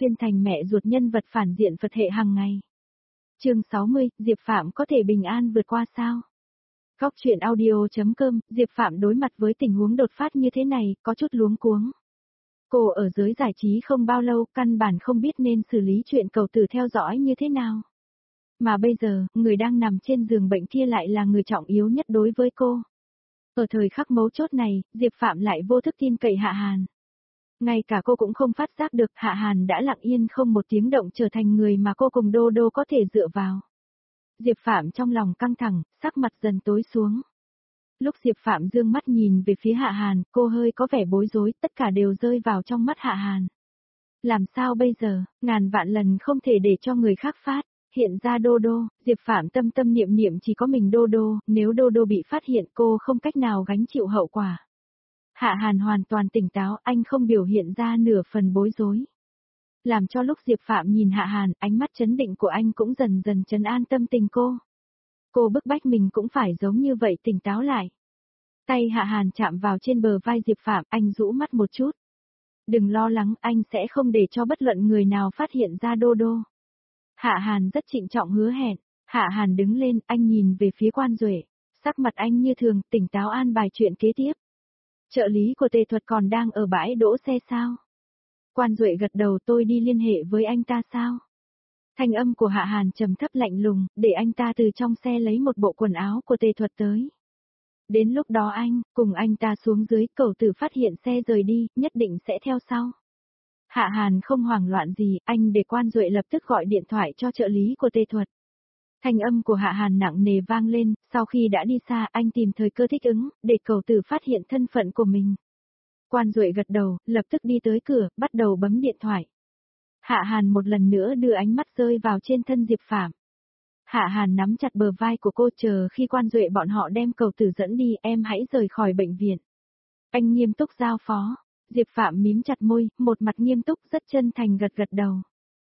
xuyên thành mẹ ruột nhân vật phản diện Phật hệ hàng ngày. Chương 60, Diệp Phạm có thể bình an vượt qua sao? Góc truyện audio.com, Diệp Phạm đối mặt với tình huống đột phát như thế này, có chút luống cuống. Cô ở giới giải trí không bao lâu, căn bản không biết nên xử lý chuyện cầu tử theo dõi như thế nào. Mà bây giờ, người đang nằm trên giường bệnh kia lại là người trọng yếu nhất đối với cô. Ở thời khắc mấu chốt này, Diệp Phạm lại vô thức tin cậy Hạ Hàn. Ngay cả cô cũng không phát giác được Hạ Hàn đã lặng yên không một tiếng động trở thành người mà cô cùng Đô Đô có thể dựa vào. Diệp Phạm trong lòng căng thẳng, sắc mặt dần tối xuống. Lúc Diệp Phạm dương mắt nhìn về phía Hạ Hàn, cô hơi có vẻ bối rối, tất cả đều rơi vào trong mắt Hạ Hàn. Làm sao bây giờ, ngàn vạn lần không thể để cho người khác phát. Hiện ra Đô Đô, Diệp Phạm tâm tâm niệm niệm chỉ có mình Đô Đô, nếu Đô Đô bị phát hiện cô không cách nào gánh chịu hậu quả. Hạ Hàn hoàn toàn tỉnh táo, anh không biểu hiện ra nửa phần bối rối. Làm cho lúc Diệp Phạm nhìn Hạ Hàn, ánh mắt trấn định của anh cũng dần dần trấn an tâm tình cô. Cô bức bách mình cũng phải giống như vậy tỉnh táo lại. Tay Hạ Hàn chạm vào trên bờ vai Diệp Phạm, anh rũ mắt một chút. Đừng lo lắng, anh sẽ không để cho bất luận người nào phát hiện ra Đô Đô. Hạ Hàn rất trịnh trọng hứa hẹn. Hạ Hàn đứng lên, anh nhìn về phía Quan Duệ. Sắc mặt anh như thường, tỉnh táo an bài chuyện kế tiếp. Trợ lý của Tề Thuật còn đang ở bãi đỗ xe sao? Quan Duệ gật đầu, tôi đi liên hệ với anh ta sao? Thanh âm của Hạ Hàn trầm thấp lạnh lùng, để anh ta từ trong xe lấy một bộ quần áo của Tề Thuật tới. Đến lúc đó anh, cùng anh ta xuống dưới, cầu tử phát hiện xe rời đi, nhất định sẽ theo sau. Hạ Hàn không hoảng loạn gì, anh để Quan Duệ lập tức gọi điện thoại cho trợ lý của Tề Thuật. Thanh âm của Hạ Hàn nặng nề vang lên, sau khi đã đi xa anh tìm thời cơ thích ứng, để cầu tử phát hiện thân phận của mình. Quan Duệ gật đầu, lập tức đi tới cửa, bắt đầu bấm điện thoại. Hạ Hàn một lần nữa đưa ánh mắt rơi vào trên thân Diệp Phạm. Hạ Hàn nắm chặt bờ vai của cô, chờ khi Quan Duệ bọn họ đem cầu tử dẫn đi, em hãy rời khỏi bệnh viện. Anh nghiêm túc giao phó. Diệp Phạm mím chặt môi, một mặt nghiêm túc rất chân thành gật gật đầu.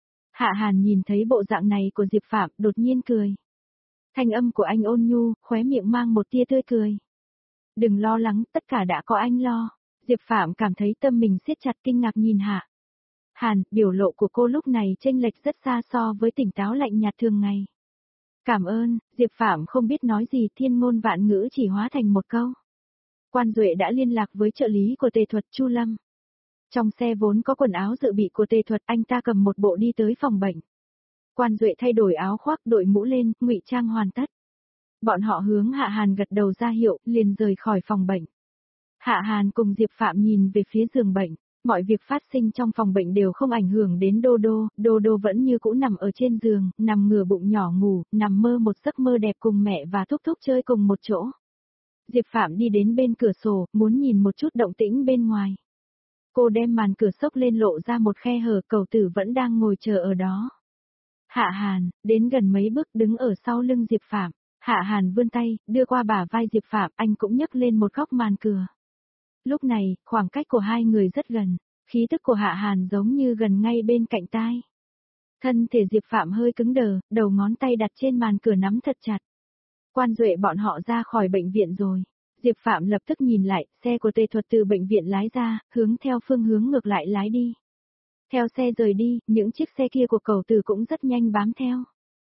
Hạ Hàn nhìn thấy bộ dạng này của Diệp Phạm, đột nhiên cười. Thanh âm của anh ôn nhu, khóe miệng mang một tia tươi cười. Đừng lo lắng, tất cả đã có anh lo. Diệp Phạm cảm thấy tâm mình siết chặt, kinh ngạc nhìn Hạ Hàn, biểu lộ của cô lúc này chênh lệch rất xa so với tỉnh táo lạnh nhạt thường ngày. Cảm ơn, Diệp Phạm không biết nói gì, thiên ngôn vạn ngữ chỉ hóa thành một câu. Quan Duệ đã liên lạc với trợ lý của Tề Thuật, Chu Lâm. Trong xe vốn có quần áo dự bị của Tề Thuật, anh ta cầm một bộ đi tới phòng bệnh. Quan Duệ thay đổi áo khoác, đội mũ lên, ngụy trang hoàn tất. Bọn họ hướng Hạ Hàn gật đầu ra hiệu, liền rời khỏi phòng bệnh. Hạ Hàn cùng Diệp Phạm nhìn về phía giường bệnh, mọi việc phát sinh trong phòng bệnh đều không ảnh hưởng đến Đô Đô, Đô Đô vẫn như cũ nằm ở trên giường, nằm ngửa bụng nhỏ ngủ, nằm mơ một giấc mơ đẹp cùng mẹ và thúc thúc chơi cùng một chỗ. Diệp Phạm đi đến bên cửa sổ, muốn nhìn một chút động tĩnh bên ngoài. Cô đem màn cửa xốc lên lộ ra một khe hở, cầu tử vẫn đang ngồi chờ ở đó. Hạ Hàn, đến gần mấy bước đứng ở sau lưng Diệp Phạm. Hạ Hàn vươn tay, đưa qua bả vai Diệp Phạm, anh cũng nhấc lên một góc màn cửa. Lúc này, khoảng cách của hai người rất gần, khí tức của Hạ Hàn giống như gần ngay bên cạnh tai. Thân thể Diệp Phạm hơi cứng đờ, đầu ngón tay đặt trên màn cửa nắm thật chặt. Quan Duệ bọn họ ra khỏi bệnh viện rồi. Diệp Phạm lập tức nhìn lại, xe của Tề Thuật từ bệnh viện lái ra, hướng theo phương hướng ngược lại lái đi. Theo xe rời đi, những chiếc xe kia của cầu tử cũng rất nhanh bám theo.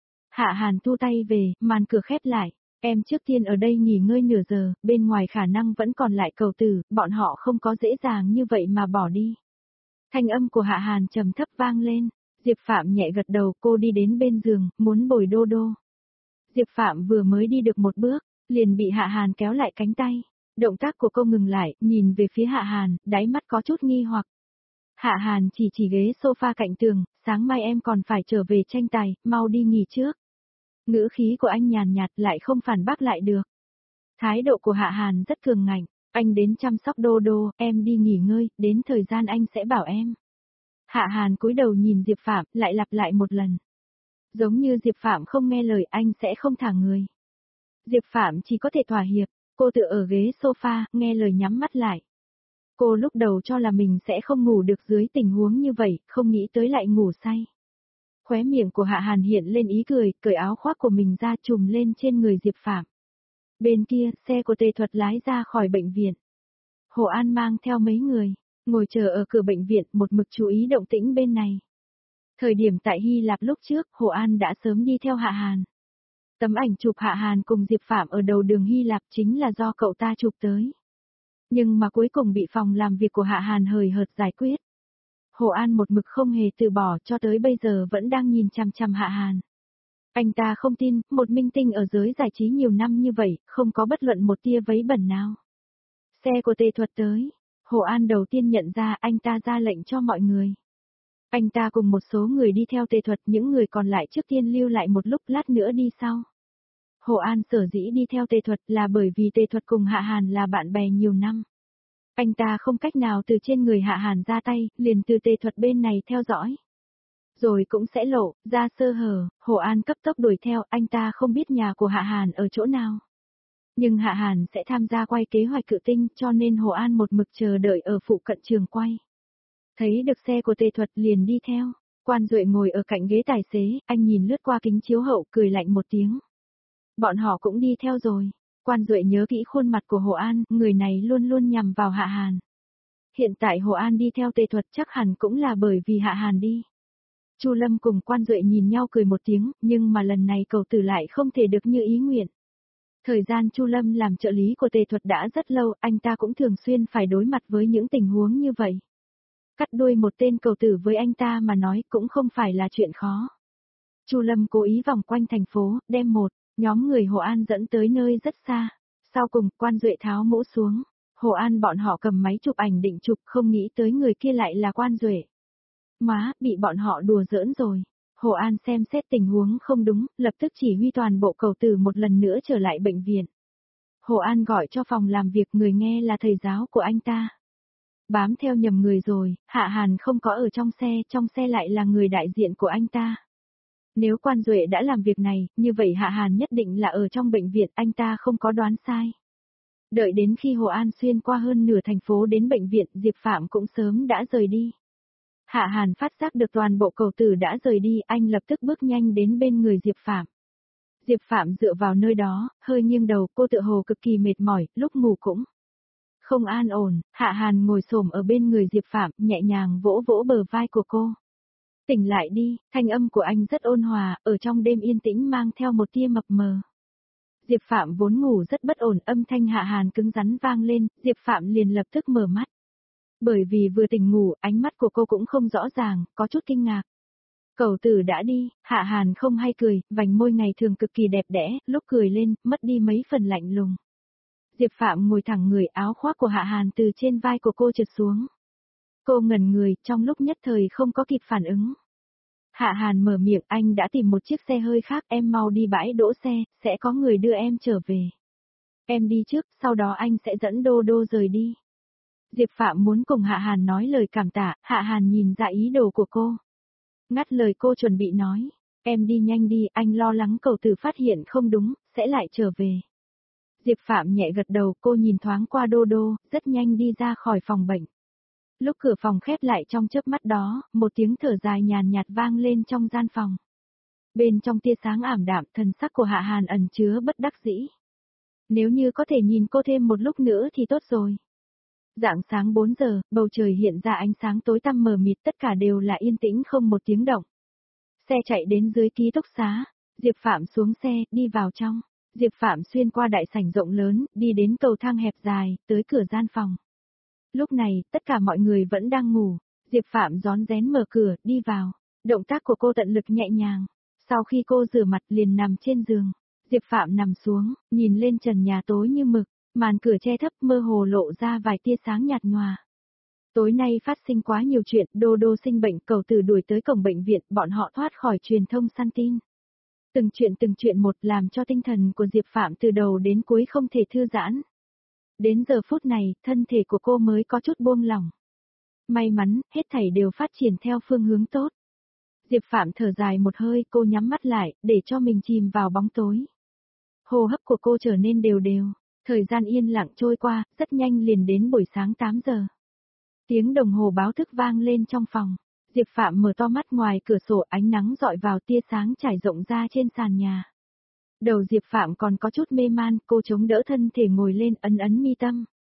Hạ Hàn thu tay về, màn cửa khép lại. Em trước tiên ở đây nghỉ ngơi nửa giờ, bên ngoài khả năng vẫn còn lại cầu tử, bọn họ không có dễ dàng như vậy mà bỏ đi. Thanh âm của Hạ Hàn trầm thấp vang lên. Diệp Phạm nhẹ gật đầu, cô đi đến bên giường, muốn bồi Đô Đô. Diệp Phạm vừa mới đi được một bước, liền bị Hạ Hàn kéo lại cánh tay. Động tác của cô ngừng lại, nhìn về phía Hạ Hàn, đáy mắt có chút nghi hoặc. Hạ Hàn chỉ ghế sofa cạnh tường, sáng mai em còn phải trở về tranh tài, mau đi nghỉ trước. Ngữ khí của anh nhàn nhạt lại không phản bác lại được. Thái độ của Hạ Hàn rất cường ngạnh, anh đến chăm sóc Đô Đô, em đi nghỉ ngơi, đến thời gian anh sẽ bảo em. Hạ Hàn cúi đầu nhìn Diệp Phạm, lại lặp lại một lần. Giống như Diệp Phạm không nghe lời, anh sẽ không thả người. Diệp Phạm chỉ có thể thỏa hiệp, cô tựa ở ghế sofa, nghe lời nhắm mắt lại. Cô lúc đầu cho là mình sẽ không ngủ được dưới tình huống như vậy, không nghĩ tới lại ngủ say. Khóe miệng của Hạ Hàn hiện lên ý cười, cởi áo khoác của mình ra trùm lên trên người Diệp Phạm. Bên kia, xe của Tề Thuật lái ra khỏi bệnh viện. Hồ An mang theo mấy người, ngồi chờ ở cửa bệnh viện, một mực chú ý động tĩnh bên này. Thời điểm tại Hy Lạp lúc trước, Hồ An đã sớm đi theo Hạ Hàn. Tấm ảnh chụp Hạ Hàn cùng Diệp Phạm ở đầu đường Hy Lạp chính là do cậu ta chụp tới. Nhưng mà cuối cùng bị phòng làm việc của Hạ Hàn hời hợt giải quyết. Hồ An một mực không hề từ bỏ cho tới bây giờ vẫn đang nhìn chằm chằm Hạ Hàn. Anh ta không tin, một minh tinh ở giới giải trí nhiều năm như vậy, không có bất luận một tia vấy bẩn nào. Xe của Tề Thuật tới. Hồ An đầu tiên nhận ra anh ta ra lệnh cho mọi người. Anh ta cùng một số người đi theo Tề Thuật, những người còn lại trước tiên lưu lại một lúc, lát nữa đi sau. Hồ An sở dĩ đi theo Tề Thuật là bởi vì Tề Thuật cùng Hạ Hàn là bạn bè nhiều năm. Anh ta không cách nào từ trên người Hạ Hàn ra tay, liền từ Tề Thuật bên này theo dõi. Rồi cũng sẽ lộ ra sơ hở, Hồ An cấp tốc đuổi theo, anh ta không biết nhà của Hạ Hàn ở chỗ nào. Nhưng Hạ Hàn sẽ tham gia quay kế hoạch Cự Tinh, cho nên Hồ An một mực chờ đợi ở phụ cận trường quay. Thấy được xe của Tề Thuật liền đi theo. Quan Duệ ngồi ở cạnh ghế tài xế, anh nhìn lướt qua kính chiếu hậu cười lạnh một tiếng. Bọn họ cũng đi theo rồi. Quan Duệ nhớ kỹ khuôn mặt của Hồ An, người này luôn luôn nhằm vào Hạ Hàn. Hiện tại Hồ An đi theo Tề Thuật chắc hẳn cũng là bởi vì Hạ Hàn đi. Chu Lâm cùng Quan Duệ nhìn nhau cười một tiếng, nhưng mà lần này cậu tử lại không thể được như ý nguyện. Thời gian Chu Lâm làm trợ lý của Tề Thuật đã rất lâu, anh ta cũng thường xuyên phải đối mặt với những tình huống như vậy. Cắt đuôi một tên cầu tử với anh ta mà nói cũng không phải là chuyện khó. Chu Lâm cố ý vòng quanh thành phố, đem một nhóm người Hồ An dẫn tới nơi rất xa. Sau cùng, Quan Duệ tháo mũ xuống. Hồ An bọn họ cầm máy chụp ảnh định chụp, không nghĩ tới người kia lại là Quan Duệ. Má, bị bọn họ đùa giỡn rồi. Hồ An xem xét tình huống không đúng, lập tức chỉ huy toàn bộ cầu tử một lần nữa trở lại bệnh viện. Hồ An gọi cho phòng làm việc, người nghe là thầy giáo của anh ta. Bám theo nhầm người rồi, Hạ Hàn không có ở trong xe lại là người đại diện của anh ta. Nếu Quan Duệ đã làm việc này, như vậy Hạ Hàn nhất định là ở trong bệnh viện, anh ta không có đoán sai. Đợi đến khi Hồ An xuyên qua hơn nửa thành phố đến bệnh viện, Diệp Phạm cũng sớm đã rời đi. Hạ Hàn phát giác được toàn bộ cầu tử đã rời đi, anh lập tức bước nhanh đến bên người Diệp Phạm. Diệp Phạm dựa vào nơi đó, hơi nghiêng đầu, cô tựa hồ cực kỳ mệt mỏi, lúc ngủ cũng không an ổn. Hạ Hàn ngồi xổm ở bên người Diệp Phạm, nhẹ nhàng vỗ vỗ bờ vai của cô. Tỉnh lại đi, thanh âm của anh rất ôn hòa, ở trong đêm yên tĩnh mang theo một tia mập mờ. Diệp Phạm vốn ngủ rất bất ổn, âm thanh Hạ Hàn cứng rắn vang lên, Diệp Phạm liền lập tức mở mắt. Bởi vì vừa tỉnh ngủ, ánh mắt của cô cũng không rõ ràng, có chút kinh ngạc. Cầu tử đã đi, Hạ Hàn không hay cười, vành môi ngày thường cực kỳ đẹp đẽ, lúc cười lên, mất đi mấy phần lạnh lùng. Diệp Phạm ngồi thẳng người, áo khoác của Hạ Hàn từ trên vai của cô trượt xuống. Cô ngẩn người, trong lúc nhất thời không có kịp phản ứng. Hạ Hàn mở miệng, anh đã tìm một chiếc xe hơi khác, em mau đi bãi đỗ xe, sẽ có người đưa em trở về. Em đi trước, sau đó anh sẽ dẫn Đô Đô rời đi. Diệp Phạm muốn cùng Hạ Hàn nói lời cảm tạ, Hạ Hàn nhìn ra ý đồ của cô. Ngắt lời cô chuẩn bị nói, em đi nhanh đi, anh lo lắng cầu tử phát hiện không đúng, sẽ lại trở về. Diệp Phạm nhẹ gật đầu, cô nhìn thoáng qua Đô Đô, rất nhanh đi ra khỏi phòng bệnh. Lúc cửa phòng khép lại trong chớp mắt đó, một tiếng thở dài nhàn nhạt vang lên trong gian phòng. Bên trong tia sáng ảm đạm, thần sắc của Hạ Hàn ẩn chứa bất đắc dĩ. Nếu như có thể nhìn cô thêm một lúc nữa thì tốt rồi. Rạng sáng 4 giờ, bầu trời hiện ra ánh sáng tối tăm mờ mịt, tất cả đều là yên tĩnh không một tiếng động. Xe chạy đến dưới ký túc xá, Diệp Phạm xuống xe, đi vào trong. Diệp Phạm xuyên qua đại sảnh rộng lớn, đi đến cầu thang hẹp dài, tới cửa gian phòng. Lúc này, tất cả mọi người vẫn đang ngủ. Diệp Phạm rón rén mở cửa, đi vào. Động tác của cô tận lực nhẹ nhàng. Sau khi cô rửa mặt liền nằm trên giường. Diệp Phạm nằm xuống, nhìn lên trần nhà tối như mực. Màn cửa che thấp mơ hồ lộ ra vài tia sáng nhạt nhòa. Tối nay phát sinh quá nhiều chuyện, Đô Đô sinh bệnh, cầu tử đuổi tới cổng bệnh viện, bọn họ thoát khỏi truyền thông săn tin. Từng chuyện một làm cho tinh thần của Diệp Phạm từ đầu đến cuối không thể thư giãn. Đến giờ phút này, thân thể của cô mới có chút buông lỏng. May mắn, hết thảy đều phát triển theo phương hướng tốt. Diệp Phạm thở dài một hơi, cô nhắm mắt lại, để cho mình chìm vào bóng tối. Hô hấp của cô trở nên đều đều. Thời gian yên lặng trôi qua, rất nhanh liền đến buổi sáng 8 giờ. Tiếng đồng hồ báo thức vang lên trong phòng. Diệp Phạm mở to mắt, ngoài cửa sổ ánh nắng dọi vào, tia sáng trải rộng ra trên sàn nhà. Đầu Diệp Phạm còn có chút mê man, cô chống đỡ thân thể ngồi lên, ấn mi tâm.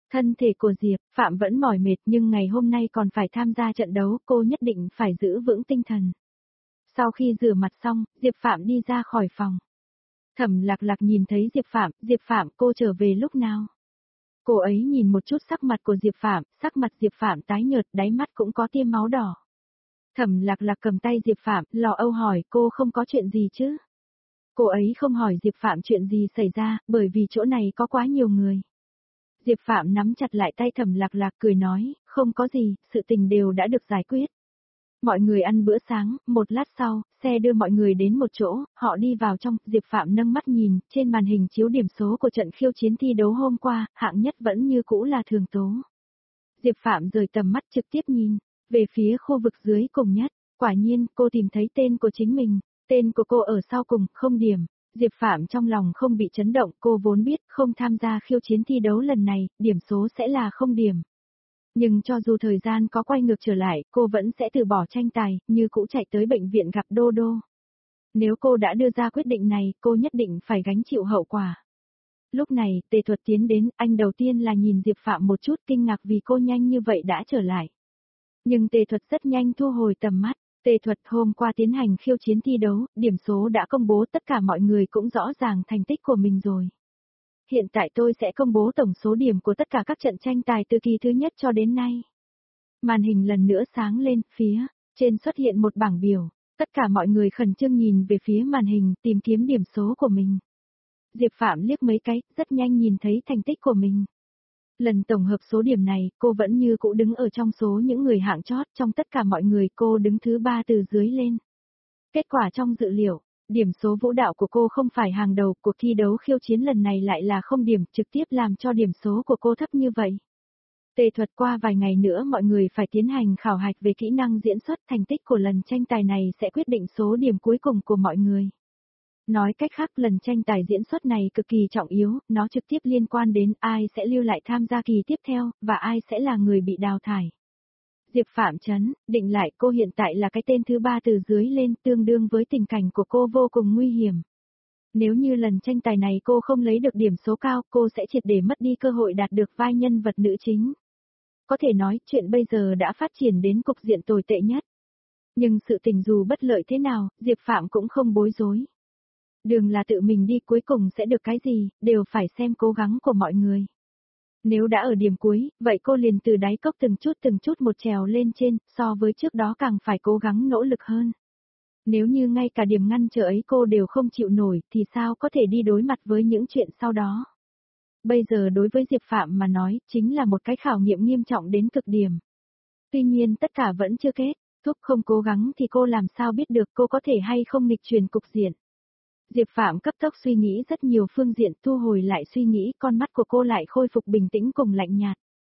Thân thể của Diệp Phạm vẫn mỏi mệt nhưng ngày hôm nay còn phải tham gia trận đấu, cô nhất định phải giữ vững tinh thần. Sau khi rửa mặt xong, Diệp Phạm đi ra khỏi phòng. Thẩm Lạc Lạc nhìn thấy Diệp Phạm cô trở về lúc nào? Cô ấy nhìn một chút sắc mặt của Diệp Phạm, sắc mặt Diệp Phạm tái nhợt, đáy mắt cũng có tia máu đỏ. Thẩm Lạc Lạc cầm tay Diệp Phạm, lo âu hỏi cô không có chuyện gì chứ? Cô ấy không hỏi Diệp Phạm chuyện gì xảy ra, bởi vì chỗ này có quá nhiều người. Diệp Phạm nắm chặt lại tay Thẩm Lạc Lạc cười nói, không có gì, sự tình đều đã được giải quyết. Mọi người ăn bữa sáng, một lát sau, xe đưa mọi người đến một chỗ, họ đi vào trong, Diệp Phạm nâng mắt nhìn, trên màn hình chiếu điểm số của trận khiêu chiến thi đấu hôm qua, hạng nhất vẫn như cũ là Thường Tố. Diệp Phạm rời tầm mắt trực tiếp nhìn, về phía khu vực dưới cùng nhất, quả nhiên, cô tìm thấy tên của chính mình, tên của cô ở sau cùng, không điểm. Diệp Phạm trong lòng không bị chấn động, cô vốn biết không tham gia khiêu chiến thi đấu lần này, điểm số sẽ là không điểm. Nhưng cho dù thời gian có quay ngược trở lại, cô vẫn sẽ từ bỏ tranh tài, như cũ chạy tới bệnh viện gặp Đô Đô. Nếu cô đã đưa ra quyết định này, cô nhất định phải gánh chịu hậu quả. Lúc này, Tề Thuật tiến đến, anh đầu tiên là nhìn Diệp Phạm một chút kinh ngạc vì cô nhanh như vậy đã trở lại. Nhưng Tề Thuật rất nhanh thu hồi tầm mắt. Tề Thuật hôm qua tiến hành khiêu chiến thi đấu, điểm số đã công bố, tất cả mọi người cũng rõ ràng thành tích của mình rồi. Hiện tại tôi sẽ công bố tổng số điểm của tất cả các trận tranh tài từ kỳ thứ nhất cho đến nay. Màn hình lần nữa sáng lên, phía trên xuất hiện một bảng biểu, tất cả mọi người khẩn trương nhìn về phía màn hình tìm kiếm điểm số của mình. Diệp Phạm liếc mấy cái, rất nhanh nhìn thấy thành tích của mình. Lần tổng hợp số điểm này, cô vẫn như cũ đứng ở trong số những người hạng chót, trong tất cả mọi người cô đứng thứ 3 từ dưới lên. Kết quả trong dự liệu, điểm số vũ đạo của cô không phải hàng đầu, cuộc thi đấu khiêu chiến lần này lại là không điểm, trực tiếp làm cho điểm số của cô thấp như vậy. Tề Thuật qua vài ngày nữa mọi người phải tiến hành khảo hạch về kỹ năng diễn xuất, thành tích của lần tranh tài này sẽ quyết định số điểm cuối cùng của mọi người. Nói cách khác, lần tranh tài diễn xuất này cực kỳ trọng yếu, nó trực tiếp liên quan đến ai sẽ lưu lại tham gia kỳ tiếp theo, và ai sẽ là người bị đào thải. Diệp Phạm chấn định lại, cô hiện tại là cái tên thứ 3 từ dưới lên, tương đương với tình cảnh của cô vô cùng nguy hiểm. Nếu như lần tranh tài này cô không lấy được điểm số cao, cô sẽ triệt để mất đi cơ hội đạt được vai nhân vật nữ chính. Có thể nói, chuyện bây giờ đã phát triển đến cục diện tồi tệ nhất. Nhưng sự tình dù bất lợi thế nào, Diệp Phạm cũng không bối rối. Đường là tự mình đi, cuối cùng sẽ được cái gì, đều phải xem cố gắng của mọi người. Nếu đã ở điểm cuối, vậy cô liền từ đáy cốc từng chút một trèo lên trên, so với trước đó càng phải cố gắng nỗ lực hơn. Nếu như ngay cả điểm ngăn trở ấy cô đều không chịu nổi, thì sao có thể đi đối mặt với những chuyện sau đó. Bây giờ đối với Diệp Phạm mà nói, chính là một cái khảo nghiệm nghiêm trọng đến cực điểm. Tuy nhiên tất cả vẫn chưa kết, thúc không cố gắng thì cô làm sao biết được cô có thể hay không nghịch chuyển cục diện. Diệp Phạm cấp tốc suy nghĩ rất nhiều phương diện, thu hồi lại suy nghĩ, con mắt của cô lại khôi phục bình tĩnh cùng lạnh nhạt.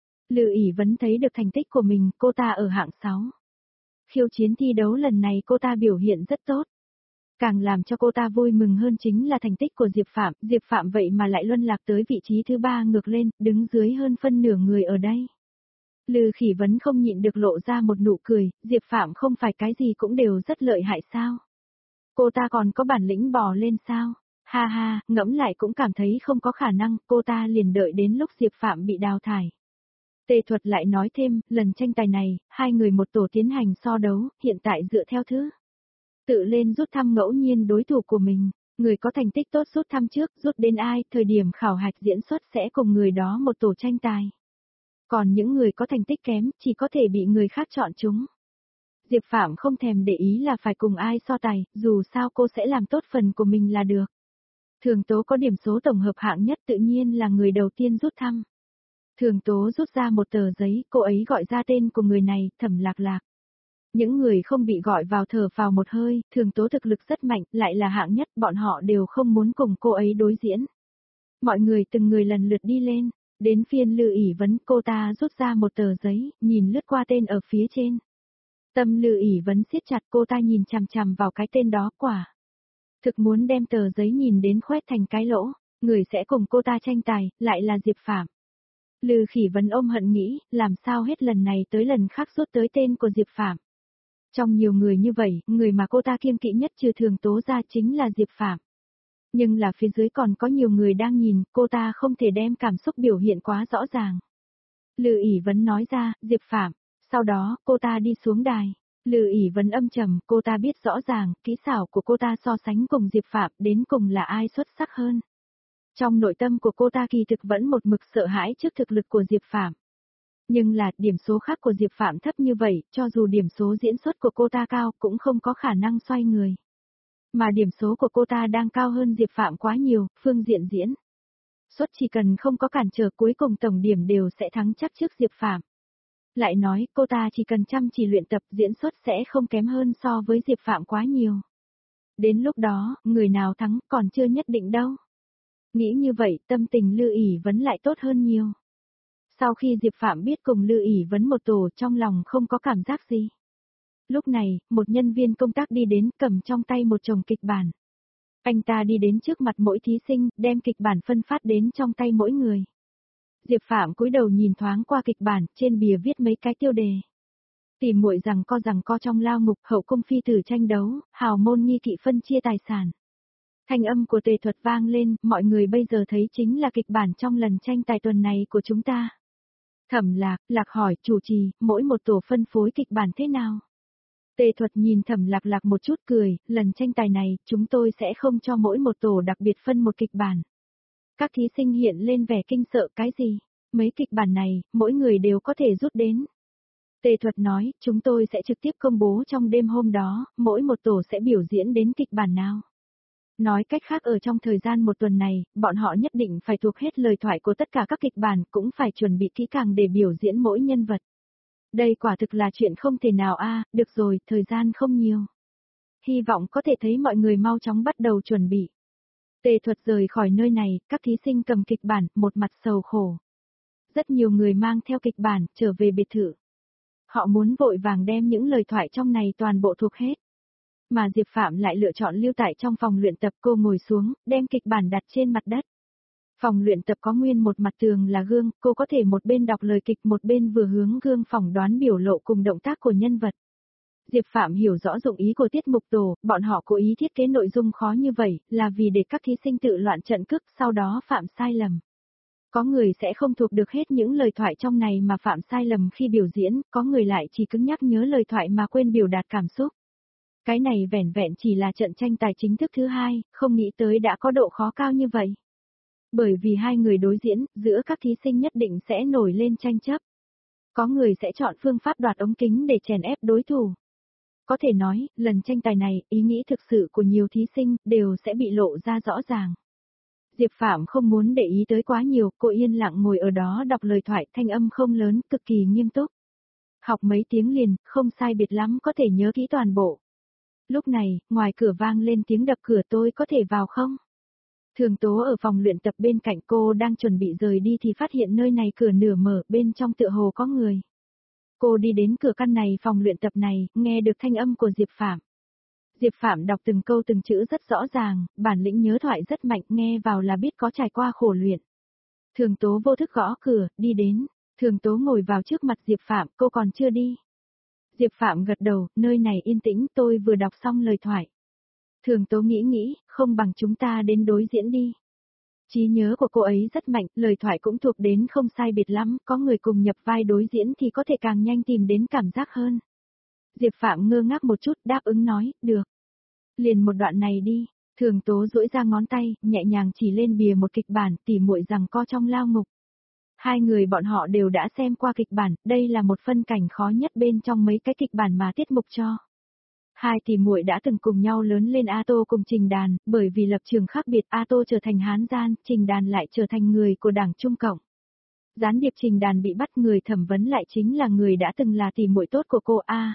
Lư ỷ vẫn thấy được thành tích của mình, cô ta ở hạng 6. Khiêu chiến thi đấu lần này cô ta biểu hiện rất tốt. Càng làm cho cô ta vui mừng hơn chính là thành tích của Diệp Phạm vậy mà lại luân lạc tới vị trí thứ 3 ngược lên, đứng dưới hơn phân nửa người ở đây. Lư Khỉ Vấn không nhịn được lộ ra một nụ cười, Diệp Phạm không phải cái gì cũng đều rất lợi hại sao? Cô ta còn có bản lĩnh bò lên sao? Ha ha, ngẫm lại cũng cảm thấy không có khả năng, cô ta liền đợi đến lúc Diệp Phạm bị đào thải. Tề Thuật lại nói thêm, lần tranh tài này, hai người một tổ tiến hành so đấu, hiện tại dựa theo thứ tự lên rút thăm ngẫu nhiên đối thủ của mình, người có thành tích tốt rút thăm trước, rút đến ai, thời điểm khảo hạch diễn xuất sẽ cùng người đó một tổ tranh tài. Còn những người có thành tích kém, chỉ có thể bị người khác chọn chúng. Diệp Phạm không thèm để ý là phải cùng ai so tài, dù sao cô sẽ làm tốt phần của mình là được. Thường Tố có điểm số tổng hợp hạng nhất tự nhiên là người đầu tiên rút thăm. Thường Tố rút ra một tờ giấy, cô ấy gọi ra tên của người này, Thẩm Lạc Lạc. Những người không bị gọi vào thở vào một hơi, Thường Tố thực lực rất mạnh, lại là hạng nhất, bọn họ đều không muốn cùng cô ấy đối diễn. Mọi người từng người lần lượt đi lên, đến phiên Lư ỷ Vấn, cô ta rút ra một tờ giấy, nhìn lướt qua tên ở phía trên. Tâm Lư ỷ Vấn siết chặt, cô ta nhìn chằm chằm vào cái tên đó, quả thực muốn đem tờ giấy nhìn đến khoét thành cái lỗ, người sẽ cùng cô ta tranh tài, lại là Diệp Phạm. Lư Khỉ Vấn ôm hận nghĩ, làm sao hết lần này tới lần khác rút tới tên của Diệp Phạm. Trong nhiều người như vậy, người mà cô ta kiêng kỵ nhất trừ Thường Tố ra chính là Diệp Phạm. Nhưng là phía dưới còn có nhiều người đang nhìn, cô ta không thể đem cảm xúc biểu hiện quá rõ ràng. Lư ỷ vấn nói ra, Diệp Phạm. Sau đó, cô ta đi xuống đài. Lư ỷ vấn âm trầm, cô ta biết rõ ràng, kỹ xảo của cô ta so sánh cùng Diệp Phạm đến cùng là ai xuất sắc hơn. Trong nội tâm của cô ta kỳ thực vẫn một mực sợ hãi trước thực lực của Diệp Phạm. Nhưng là, điểm số khác của Diệp Phạm thấp như vậy, cho dù điểm số diễn xuất của cô ta cao cũng không có khả năng xoay người. Mà điểm số của cô ta đang cao hơn Diệp Phạm quá nhiều, phương diện diễn xuất chỉ cần không có cản trở cuối cùng tổng điểm đều sẽ thắng chắc trước Diệp Phạm. Lại nói, cô ta chỉ cần chăm chỉ luyện tập diễn xuất sẽ không kém hơn so với Diệp Phạm quá nhiều. Đến lúc đó, người nào thắng còn chưa nhất định đâu. Nghĩ như vậy, tâm tình Lư ỷ vấn lại tốt hơn nhiều. Sau khi Diệp Phạm biết cùng Lư ỷ vấn một tổ trong lòng không có cảm giác gì. Lúc này, một nhân viên công tác đi đến cầm trong tay một chồng kịch bản. Anh ta đi đến trước mặt mỗi thí sinh, đem kịch bản phân phát đến trong tay mỗi người. Diệp Phạm cúi đầu nhìn thoáng qua kịch bản, trên bìa viết mấy cái tiêu đề. Tìm muội rằng co trong lao ngục, hậu cung phi tử tranh đấu, hào môn nghi kỵ phân chia tài sản. Thanh âm của Tề Thuật vang lên, mọi người bây giờ thấy chính là kịch bản trong lần tranh tài tuần này của chúng ta. Thẩm Lạc hỏi, chủ trì, mỗi một tổ phân phối kịch bản thế nào? Tề Thuật nhìn Thẩm Lạc một chút cười, lần tranh tài này, chúng tôi sẽ không cho mỗi một tổ đặc biệt phân một kịch bản. Các thí sinh hiện lên vẻ kinh sợ, cái gì? Mấy kịch bản này, mỗi người đều có thể rút đến. Tề Thuật nói, chúng tôi sẽ trực tiếp công bố trong đêm hôm đó, mỗi một tổ sẽ biểu diễn đến kịch bản nào. Nói cách khác ở trong thời gian một tuần này, bọn họ nhất định phải thuộc hết lời thoại của tất cả các kịch bản, cũng phải chuẩn bị kỹ càng để biểu diễn mỗi nhân vật. Đây quả thực là chuyện không thể nào được rồi, thời gian không nhiều. Hy vọng có thể thấy mọi người mau chóng bắt đầu chuẩn bị. Tề Thuật rời khỏi nơi này, các thí sinh cầm kịch bản, một mặt sầu khổ. Rất nhiều người mang theo kịch bản, trở về biệt thự. Họ muốn vội vàng đem những lời thoại trong này toàn bộ thuộc hết. Mà Diệp Phạm lại lựa chọn lưu tại trong phòng luyện tập, cô ngồi xuống, đem kịch bản đặt trên mặt đất. Phòng luyện tập có nguyên một mặt tường là gương, cô có thể một bên đọc lời kịch một bên vừa hướng gương phỏng đoán biểu lộ cùng động tác của nhân vật. Diệp Phạm hiểu rõ dụng ý của tiết mục tổ, bọn họ cố ý thiết kế nội dung khó như vậy, là vì để các thí sinh tự loạn trận cước, sau đó phạm sai lầm. Có người sẽ không thuộc được hết những lời thoại trong này mà phạm sai lầm khi biểu diễn, có người lại chỉ cứng nhắc nhớ lời thoại mà quên biểu đạt cảm xúc. Cái này vẻn vẹn chỉ là trận tranh tài chính thức thứ hai, không nghĩ tới đã có độ khó cao như vậy. Bởi vì hai người đối diễn, giữa các thí sinh nhất định sẽ nổi lên tranh chấp. Có người sẽ chọn phương pháp đoạt ống kính để chèn ép đối thủ. Có thể nói, lần tranh tài này, ý nghĩ thực sự của nhiều thí sinh đều sẽ bị lộ ra rõ ràng. Diệp Phạm không muốn để ý tới quá nhiều, cô yên lặng ngồi ở đó đọc lời thoại, thanh âm không lớn, cực kỳ nghiêm túc. Học mấy tiếng liền, không sai biệt lắm có thể nhớ kỹ toàn bộ. Lúc này, ngoài cửa vang lên tiếng đập cửa, tôi có thể vào không? Thường Tố ở phòng luyện tập bên cạnh cô đang chuẩn bị rời đi thì phát hiện nơi này cửa nửa mở, bên trong tựa hồ có người. Cô đi đến cửa căn này phòng luyện tập này, nghe được thanh âm của Diệp Phạm. Diệp Phạm đọc từng câu từng chữ rất rõ ràng, bản lĩnh nhớ thoại rất mạnh, nghe vào là biết có trải qua khổ luyện. Thường Tố vô thức gõ cửa, đi đến. Thường Tố ngồi vào trước mặt Diệp Phạm, cô còn chưa đi. Diệp Phạm gật đầu, nơi này yên tĩnh, tôi vừa đọc xong lời thoại. Thường Tố nghĩ, không bằng chúng ta đến đối diễn đi. Trí nhớ của cô ấy rất mạnh, lời thoại cũng thuộc đến không sai biệt lắm, có người cùng nhập vai đối diễn thì có thể càng nhanh tìm đến cảm giác hơn. Diệp Phạm ngơ ngác một chút, đáp ứng nói, được. Liền một đoạn này đi. Thường Tố duỗi ra ngón tay, nhẹ nhàng chỉ lên bìa một kịch bản, tỉ muội rằng co trong lao ngục. Hai người bọn họ đều đã xem qua kịch bản, đây là một phân cảnh khó nhất bên trong mấy cái kịch bản mà tiết mục cho. Hai tỷ muội đã từng cùng nhau lớn lên, A Tô cùng Trình Đàn, bởi vì lập trường khác biệt, A Tô trở thành Hán gian, Trình Đàn lại trở thành người của Đảng Trung Cộng. Gián điệp Trình Đàn bị bắt, người thẩm vấn lại chính là người đã từng là tỷ muội tốt của cô A.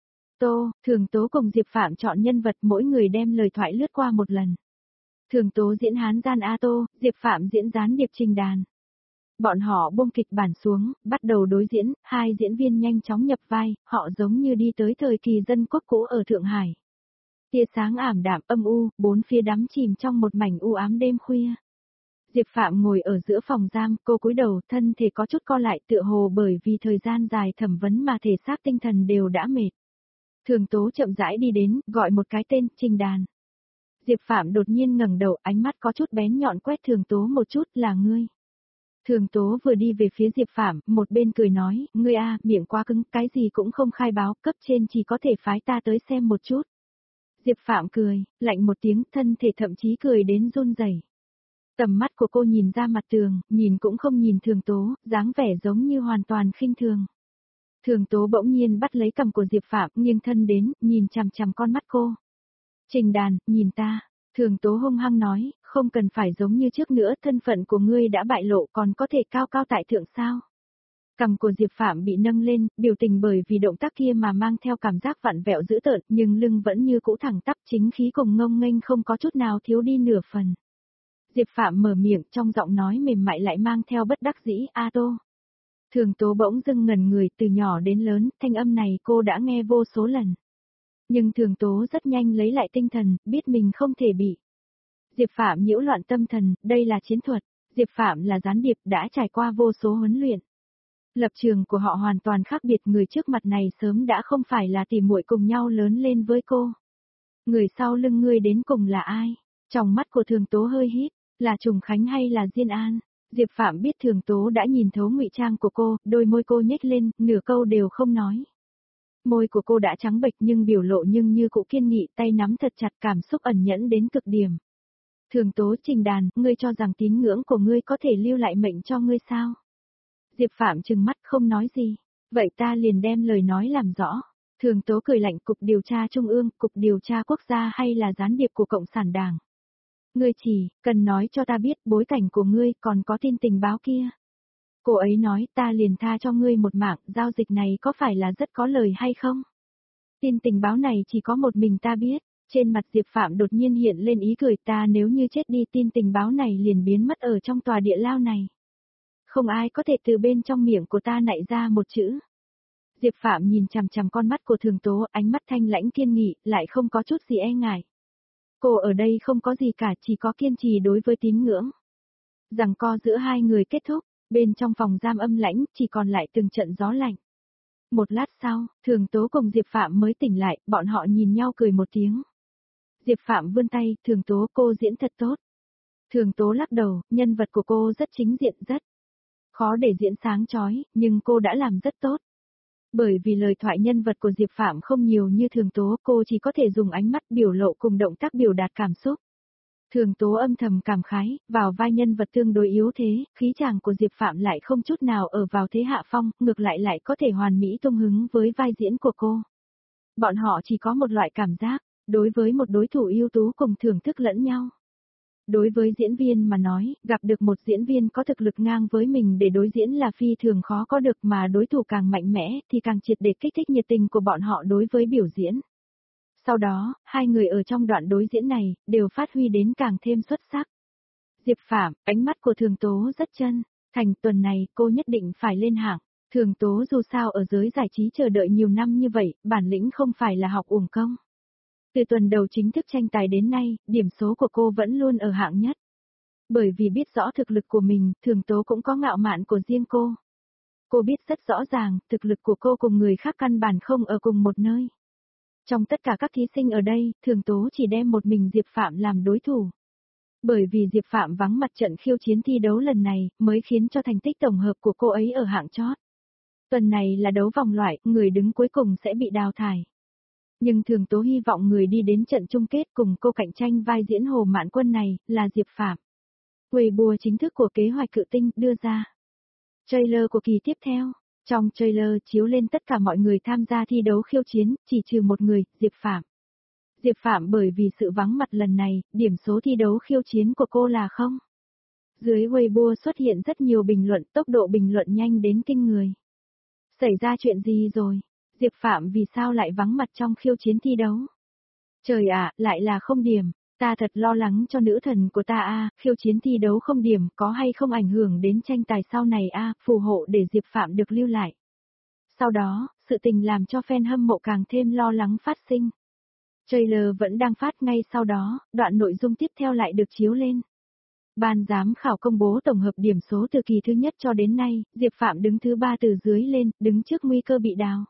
Tô, Thường Tố cùng Diệp Phạm chọn nhân vật, mỗi người đem lời thoại lướt qua một lần. Thường Tố diễn Hán gian A Tô, Diệp Phạm diễn gián điệp Trình Đàn. Bọn họ buông kịch bản xuống, bắt đầu đối diễn, hai diễn viên nhanh chóng nhập vai, họ giống như đi tới thời kỳ dân quốc cũ ở Thượng Hải. Tia sáng ảm đạm âm u, bốn phía đắm chìm trong một mảnh u ám đêm khuya. Diệp Phạm ngồi ở giữa phòng giam, cô cúi đầu, thân thể có chút co lại, tựa hồ bởi vì thời gian dài thẩm vấn mà thể xác tinh thần đều đã mệt. Thường Tố chậm rãi đi đến, gọi một cái tên, Trình Đàn. Diệp Phạm đột nhiên ngẩng đầu, ánh mắt có chút bén nhọn quét Thường Tố một chút, là ngươi. Thường Tố vừa đi về phía Diệp Phạm, một bên cười nói, ngươi a, miệng quá cứng, cái gì cũng không khai báo, cấp trên chỉ có thể phái ta tới xem một chút. Diệp Phạm cười, lạnh một tiếng, thân thể thậm chí cười đến run rẩy. Tầm mắt của cô nhìn ra mặt tường, nhìn cũng không nhìn Thường Tố, dáng vẻ giống như hoàn toàn khinh thường. Thường Tố bỗng nhiên bắt lấy cằm của Diệp Phạm, nghiêng thân đến, nhìn chằm chằm con mắt cô. Trình Đàn, nhìn ta. Thường Tố hung hăng nói, không cần phải giống như trước nữa, thân phận của ngươi đã bại lộ còn có thể cao cao tại thượng sao. Cằm của Diệp Phạm bị nâng lên, biểu tình bởi vì động tác kia mà mang theo cảm giác vặn vẹo dữ tợn, nhưng lưng vẫn như cũ thẳng tắp, chính khí cùng ngông nghênh không có chút nào thiếu đi nửa phần. Diệp Phạm mở miệng, trong giọng nói mềm mại lại mang theo bất đắc dĩ, a Tô. Thường Tố bỗng dưng ngẩn người, từ nhỏ đến lớn, thanh âm này cô đã nghe vô số lần. Nhưng Thường Tố rất nhanh lấy lại tinh thần, biết mình không thể bị. Diệp Phạm nhiễu loạn tâm thần, đây là chiến thuật. Diệp Phạm là gián điệp đã trải qua vô số huấn luyện. Lập trường của họ hoàn toàn khác biệt, người trước mặt này sớm đã không phải là tỉ muội cùng nhau lớn lên với cô. Người sau lưng ngươi đến cùng là ai? Trong mắt của Thường Tố hơi híp, là Trùng Khánh hay là Diên An? Diệp Phạm biết Thường Tố đã nhìn thấu ngụy trang của cô, đôi môi cô nhếch lên, nửa câu đều không nói. Môi của cô đã trắng bệch nhưng biểu lộ nhưng như cụ kiên nghị, tay nắm thật chặt, cảm xúc ẩn nhẫn đến cực điểm. Thường Tố, Trình Đàn, ngươi cho rằng tín ngưỡng của ngươi có thể lưu lại mệnh cho ngươi sao? Diệp Phạm trừng mắt không nói gì. Vậy ta liền đem lời nói làm rõ. Thường Tố cười lạnh, cục điều tra trung ương, cục điều tra quốc gia hay là gián điệp của Cộng sản Đảng? Ngươi chỉ cần nói cho ta biết bối cảnh của ngươi, còn có tin tình báo kia. Cô ấy nói ta liền tha cho ngươi một mạng, giao dịch này có phải là rất có lời hay không? Tin tình báo này chỉ có một mình ta biết. Trên mặt Diệp Phạm đột nhiên hiện lên ý cười, ta nếu như chết đi tin tình báo này liền biến mất ở trong tòa địa lao này. Không ai có thể từ bên trong miệng của ta nạy ra một chữ. Diệp Phạm nhìn chằm chằm con mắt của Thường Tố, ánh mắt thanh lãnh kiên nghị, lại không có chút gì e ngại. Cô ở đây không có gì cả, chỉ có kiên trì đối với tín ngưỡng. Giằng co giữa hai người kết thúc, bên trong phòng giam âm lãnh, chỉ còn lại từng trận gió lạnh. Một lát sau, Thường Tố cùng Diệp Phạm mới tỉnh lại, bọn họ nhìn nhau cười một tiếng. Diệp Phạm vươn tay, Thường Tố, cô diễn thật tốt. Thường Tố lắc đầu, nhân vật của cô rất chính diện, rất khó để diễn sáng chói, nhưng cô đã làm rất tốt. Bởi vì lời thoại nhân vật của Diệp Phạm không nhiều như Thường Tố, cô chỉ có thể dùng ánh mắt biểu lộ cùng động tác biểu đạt cảm xúc. Thường Tố âm thầm cảm khái, vào vai nhân vật tương đối yếu thế, khí chàng của Diệp Phạm lại không chút nào ở vào thế hạ phong, ngược lại có thể hoàn mỹ tung hứng với vai diễn của cô. Bọn họ chỉ có một loại cảm giác, đối với một đối thủ ưu tú cùng thưởng thức lẫn nhau. Đối với diễn viên mà nói, gặp được một diễn viên có thực lực ngang với mình để đối diễn là phi thường khó có được, mà đối thủ càng mạnh mẽ thì càng triệt để kích thích nhiệt tình của bọn họ đối với biểu diễn. Sau đó, hai người ở trong đoạn đối diễn này, đều phát huy đến càng thêm xuất sắc. Diệp Phạm, ánh mắt của Thường Tố rất chân thành, tuần này cô nhất định phải lên hạng. Thường Tố dù sao ở giới giải trí chờ đợi nhiều năm như vậy, bản lĩnh không phải là học uổng công. Từ tuần đầu chính thức tranh tài đến nay, điểm số của cô vẫn luôn ở hạng nhất. Bởi vì biết rõ thực lực của mình, Thường Tố cũng có ngạo mạn của riêng cô. Cô biết rất rõ ràng, thực lực của cô cùng người khác căn bản không ở cùng một nơi. Trong tất cả các thí sinh ở đây, Thường Tố chỉ đem một mình Diệp Phạm làm đối thủ. Bởi vì Diệp Phạm vắng mặt trận khiêu chiến thi đấu lần này, mới khiến cho thành tích tổng hợp của cô ấy ở hạng chót. Tuần này là đấu vòng loại, người đứng cuối cùng sẽ bị đào thải. Nhưng Thường Tố hy vọng người đi đến trận chung kết cùng cô cạnh tranh vai diễn Hồ Mạn Quân này, là Diệp Phạm. Weibo chính thức của kế hoạch cự tinh đưa ra trailer của kỳ tiếp theo. Trong trailer chiếu lên tất cả mọi người tham gia thi đấu khiêu chiến, chỉ trừ một người, Diệp Phạm. Diệp Phạm bởi vì sự vắng mặt lần này, điểm số thi đấu khiêu chiến của cô là 0. Dưới Weibo xuất hiện rất nhiều bình luận, tốc độ bình luận nhanh đến kinh người. Xảy ra chuyện gì rồi? Diệp Phạm vì sao lại vắng mặt trong khiêu chiến thi đấu? Trời ạ, lại là không điểm. Ta thật lo lắng cho nữ thần của ta a, khiêu chiến thi đấu không điểm, có hay không ảnh hưởng đến tranh tài sau này a, phù hộ để Diệp Phạm được lưu lại. Sau đó, sự tình làm cho fan hâm mộ càng thêm lo lắng phát sinh. Trailer vẫn đang phát, ngay sau đó, đoạn nội dung tiếp theo lại được chiếu lên. Ban giám khảo công bố tổng hợp điểm số từ kỳ thứ nhất cho đến nay, Diệp Phạm đứng thứ 3 từ dưới lên, đứng trước nguy cơ bị đào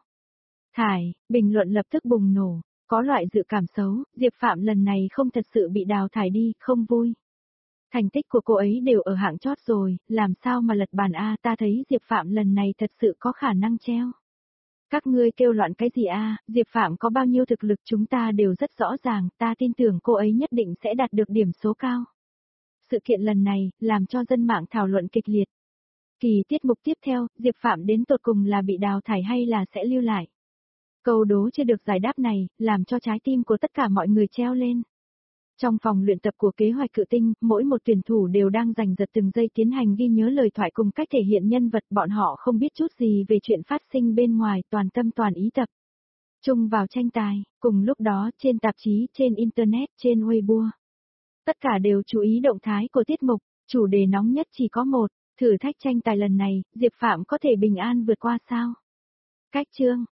thải, bình luận lập tức bùng nổ. Có loại dự cảm xấu, Diệp Phạm lần này không thật sự bị đào thải đi, không vui. Thành tích của cô ấy đều ở hạng chót rồi, làm sao mà lật bàn a, ta thấy Diệp Phạm lần này thật sự có khả năng treo. Các ngươi kêu loạn cái gì a, Diệp Phạm có bao nhiêu thực lực chúng ta đều rất rõ ràng, ta tin tưởng cô ấy nhất định sẽ đạt được điểm số cao. Sự kiện lần này, làm cho dân mạng thảo luận kịch liệt. Kỳ tiết mục tiếp theo, Diệp Phạm đến tột cùng là bị đào thải hay là sẽ lưu lại? Câu đố chưa được giải đáp này, làm cho trái tim của tất cả mọi người treo lên. Trong phòng luyện tập của kế hoạch cự tinh, mỗi một tuyển thủ đều đang giành giật từng giây tiến hành ghi nhớ lời thoại cùng cách thể hiện nhân vật, bọn họ không biết chút gì về chuyện phát sinh bên ngoài, toàn tâm toàn ý tập trung vào tranh tài. Cùng lúc đó, trên tạp chí, trên internet, trên Weibo, tất cả đều chú ý động thái của tiết mục, chủ đề nóng nhất chỉ có một, thử thách tranh tài lần này, Diệp Phạm có thể bình an vượt qua sao? Cách chương